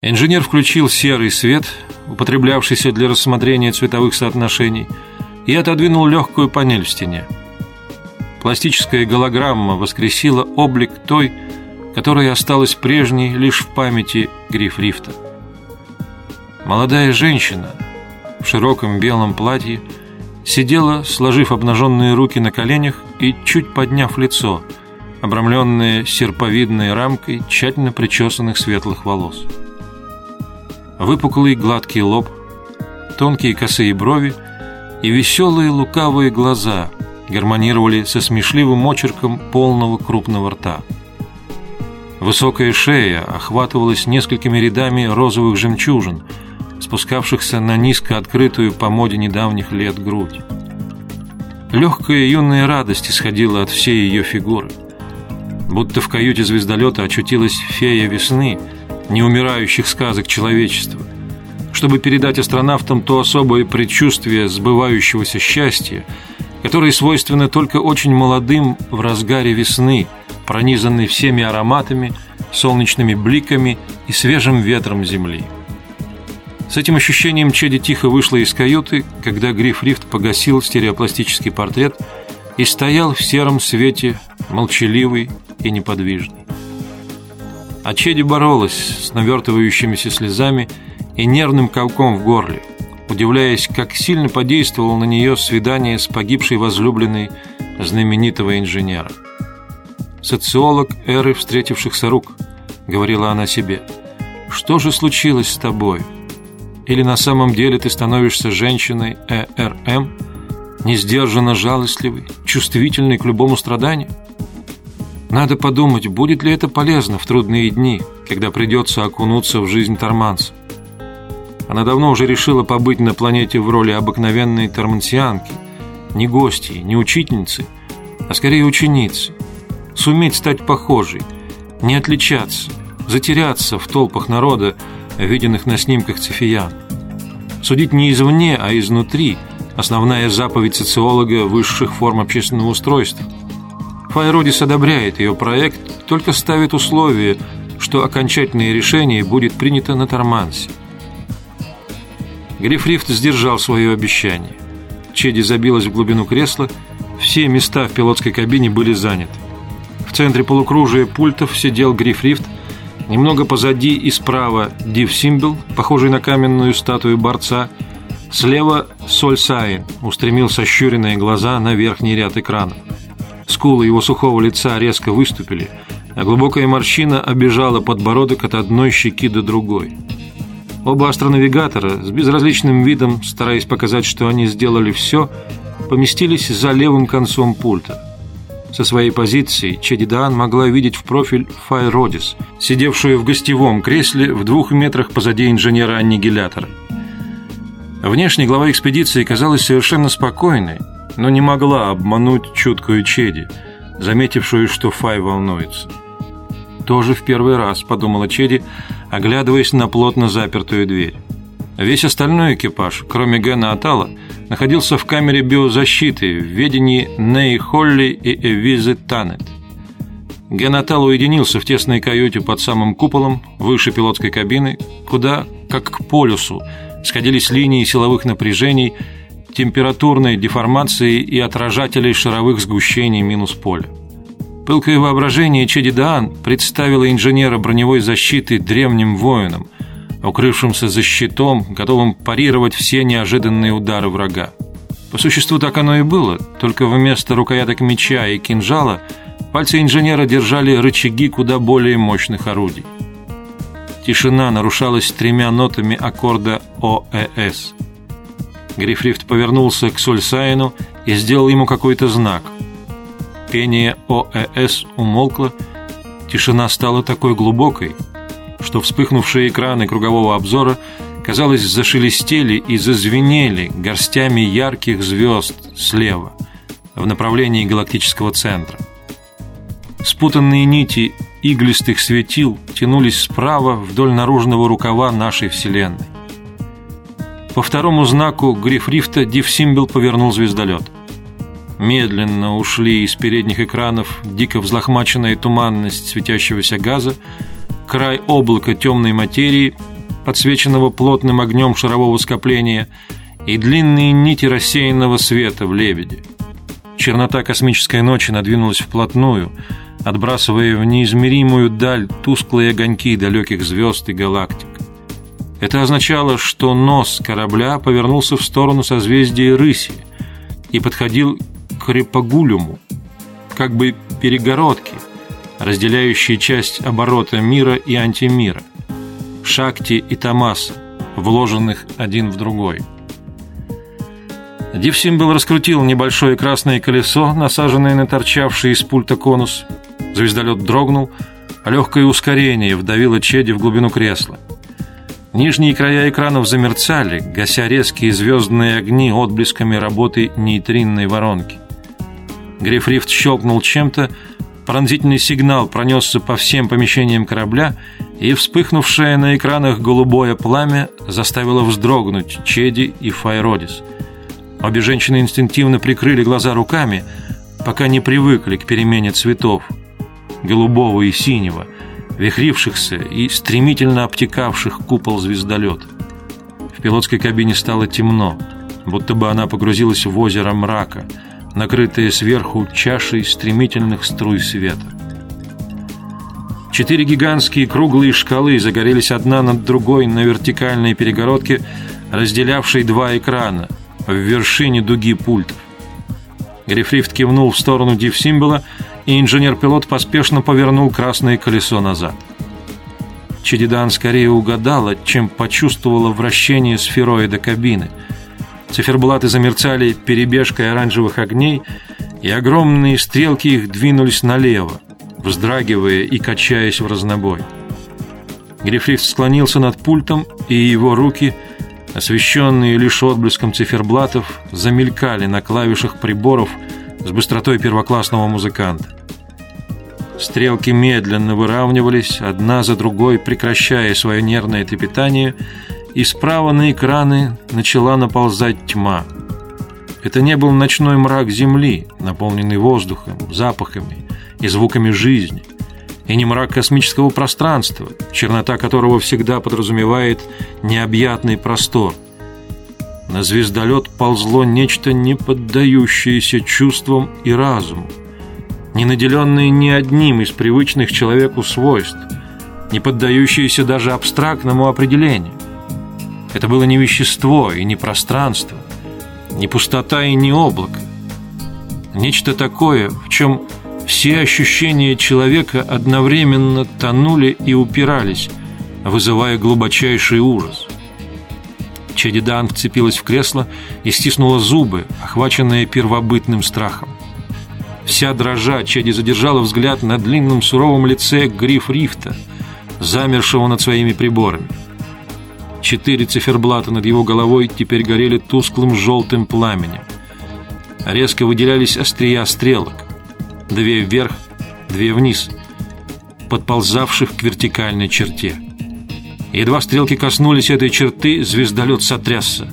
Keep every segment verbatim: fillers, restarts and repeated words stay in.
Инженер включил серый свет, употреблявшийся для рассмотрения цветовых соотношений, и отодвинул легкую панель в стене. Пластическая голограмма воскресила облик той, которая осталась прежней лишь в памяти Грифрифта. Молодая женщина в широком белом платье сидела, сложив обнаженные руки на коленях и чуть подняв лицо, обрамленное серповидной рамкой тщательно причесанных светлых волос. Выпуклый гладкий лоб, тонкие косые брови и веселые лукавые глаза гармонировали со смешливым очерком полного крупного рта. Высокая шея охватывалась несколькими рядами розовых жемчужин, спускавшихся на низко открытую по моде недавних лет грудь. Легкая юная радость исходила от всей ее фигуры. Будто в каюте звездолета очутилась фея весны, неумирающих сказок человечества, чтобы передать астронавтам то особое предчувствие сбывающегося счастья, которое свойственно только очень молодым в разгаре весны, пронизанной всеми ароматами, солнечными бликами и свежим ветром земли. С этим ощущением Чеди тихо вышла из каюты, когда Грифрифт погасил стереопластический портрет и стоял в сером свете, молчаливый и неподвижный. А Чеди боролась с навертывающимися слезами и нервным комком в горле, удивляясь, как сильно подействовало на нее свидание с погибшей возлюбленной знаменитого инженера. «Социолог эры встретившихся рук», — говорила она себе, — «что же случилось с тобой? Или на самом деле ты становишься женщиной э эр эм, несдержанно жалостливой, чувствительной к любому страданию? Надо подумать, будет ли это полезно в трудные дни, когда придется окунуться в жизнь торманца». Она давно уже решила побыть на планете в роли обыкновенной тормансианки, не гостьи, не учительницы, а скорее ученицы, суметь стать похожей, не отличаться, затеряться в толпах народа, виденных на снимках Цефеян. Судить не извне, а изнутри – основная заповедь социолога высших форм общественного устройства. Файродис одобряет ее проект, только ставит условие, что окончательное решение будет принято на Тормансе. Грифрифт сдержал свое обещание. Чеди забилась в глубину кресла, все места в пилотской кабине были заняты. В центре полукружия пультов сидел Грифрифт, немного позади и справа Див-Симбл, похожий на каменную статую борца, слева Соль-Сайн устремил сощуренные глаза на верхний ряд экранов. Скулы его сухого лица резко выступили, а глубокая морщина обежала подбородок от одной щеки до другой. Оба астронавигатора, с безразличным видом, стараясь показать, что они сделали все, поместились за левым концом пульта. Со своей позиции Чеди Даан могла видеть в профиль Файродис, сидевшую в гостевом кресле в двух метрах позади инженера-аннигилятора. Внешне глава экспедиции казалась совершенно спокойной, но не могла обмануть чуткую Чеди, заметившую, что Фай волнуется. «Тоже в первый раз», — подумала Чеди, оглядываясь на плотно запертую дверь. Весь остальной экипаж, кроме Гена Атала, находился в камере биозащиты в ведении Неи Холли и Эвизы Танет. Ген Атал уединился в тесной каюте под самым куполом, выше пилотской кабины, куда, как к полюсу, сходились линии силовых напряжений, температурной деформации и отражателей шаровых сгущений минус поля. Пылкое воображение Чеди Даан представило инженера броневой защиты древним воином, укрывшимся за щитом, готовым парировать все неожиданные удары врага. По существу так оно и было, только вместо рукояток меча и кинжала пальцы инженера держали рычаги куда более мощных орудий. Тишина нарушалась тремя нотами аккорда О Э С. Грифрифт повернулся к Соль-Сайну и сделал ему какой-то знак. Пение О Э С умолкло, тишина стала такой глубокой, что вспыхнувшие экраны кругового обзора, казалось, зашелестели и зазвенели горстями ярких звезд слева, в направлении галактического центра. Спутанные нити иглистых светил тянулись справа вдоль наружного рукава нашей Вселенной. По второму знаку Грифрифта Див-Симбл повернул звездолет. Медленно ушли из передних экранов дико взлохмаченная туманность светящегося газа, край облака темной материи, подсвеченного плотным огнем шарового скопления, и длинные нити рассеянного света в лебеде. Чернота космической ночи надвинулась вплотную, отбрасывая в неизмеримую даль тусклые огоньки далеких звезд и галактик. Это означало, что нос корабля повернулся в сторону созвездия Рыси и подходил к Репагулюму, как бы перегородки, разделяющие часть оборота мира и антимира, Шакти и Тамаса, вложенных один в другой. Дивсимбл раскрутил небольшое красное колесо, насаженное на торчавший из пульта конус. Звездолет дрогнул, а легкое ускорение вдавило Чеди в глубину кресла. Нижние края экранов замерцали, гася резкие звездные огни отблесками работы нейтринной воронки. Грифрифт щелкнул чем-то, пронзительный сигнал пронесся по всем помещениям корабля, и вспыхнувшее на экранах голубое пламя заставило вздрогнуть Чеди и Файродис. Обе женщины инстинктивно прикрыли глаза руками, пока не привыкли к перемене цветов — голубого и синего, вихрившихся и стремительно обтекавших купол звездолета. В пилотской кабине стало темно, будто бы она погрузилась в озеро мрака, накрытое сверху чашей стремительных струй света. Четыре гигантские круглые шкалы загорелись одна над другой на вертикальной перегородке, разделявшей два экрана в вершине дуги пультов. Грифрифт кивнул в сторону Дивсимбла, и инженер-пилот поспешно повернул красное колесо назад. Чедидан скорее угадала, чем почувствовала вращение сфероида кабины. Циферблаты замерцали перебежкой оранжевых огней, и огромные стрелки их двинулись налево, вздрагивая и качаясь в разнобой. Грифрифт склонился над пультом, и его руки, освещенные лишь отблеском циферблатов, замелькали на клавишах приборов с быстротой первоклассного музыканта. Стрелки медленно выравнивались, одна за другой прекращая свое нервное трепетание, и справа на экраны начала наползать тьма. Это не был ночной мрак Земли, наполненный воздухом, запахами и звуками жизни, и не мрак космического пространства, чернота которого всегда подразумевает необъятный простор. На звездолет ползло нечто, не поддающееся чувствам и разуму, не наделенное ни одним из привычных человеку свойств, не поддающееся даже абстрактному определению. Это было не вещество и не пространство, не пустота и не облако. Нечто такое, в чем все ощущения человека одновременно тонули и упирались, вызывая глубочайший ужас. Чедидан вцепилась в кресло и стиснула зубы, охваченная первобытным страхом. Вся дрожа, Чеди задержала взгляд на длинном суровом лице Грифрифта, замершего над своими приборами. Четыре циферблата над его головой теперь горели тусклым желтым пламенем. Резко выделялись острия стрелок. Две вверх, две вниз, подползавших к вертикальной черте. Едва стрелки коснулись этой черты, звездолет сотрясся.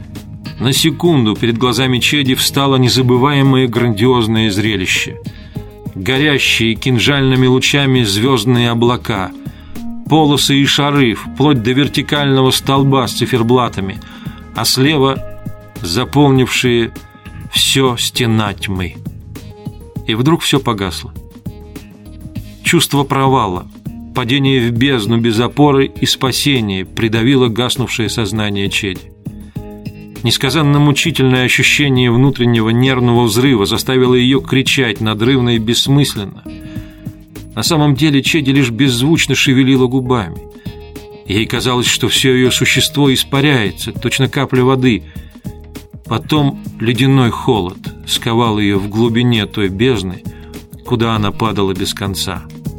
На секунду перед глазами Чеди встало незабываемое грандиозное зрелище. Горящие кинжальными лучами звездные облака, полосы и шары, вплоть до вертикального столба с циферблатами, а слева заполнившие все стена тьмы. И вдруг все погасло. Чувство провала, падение в бездну без опоры и спасения придавило гаснувшее сознание Чеди. Несказанно мучительное ощущение внутреннего нервного взрыва заставило ее кричать надрывно и бессмысленно. На самом деле Чеди лишь беззвучно шевелила губами. Ей казалось, что все ее существо испаряется, точно капля воды. Потом ледяной холод сковал ее в глубине той бездны, куда она падала без конца.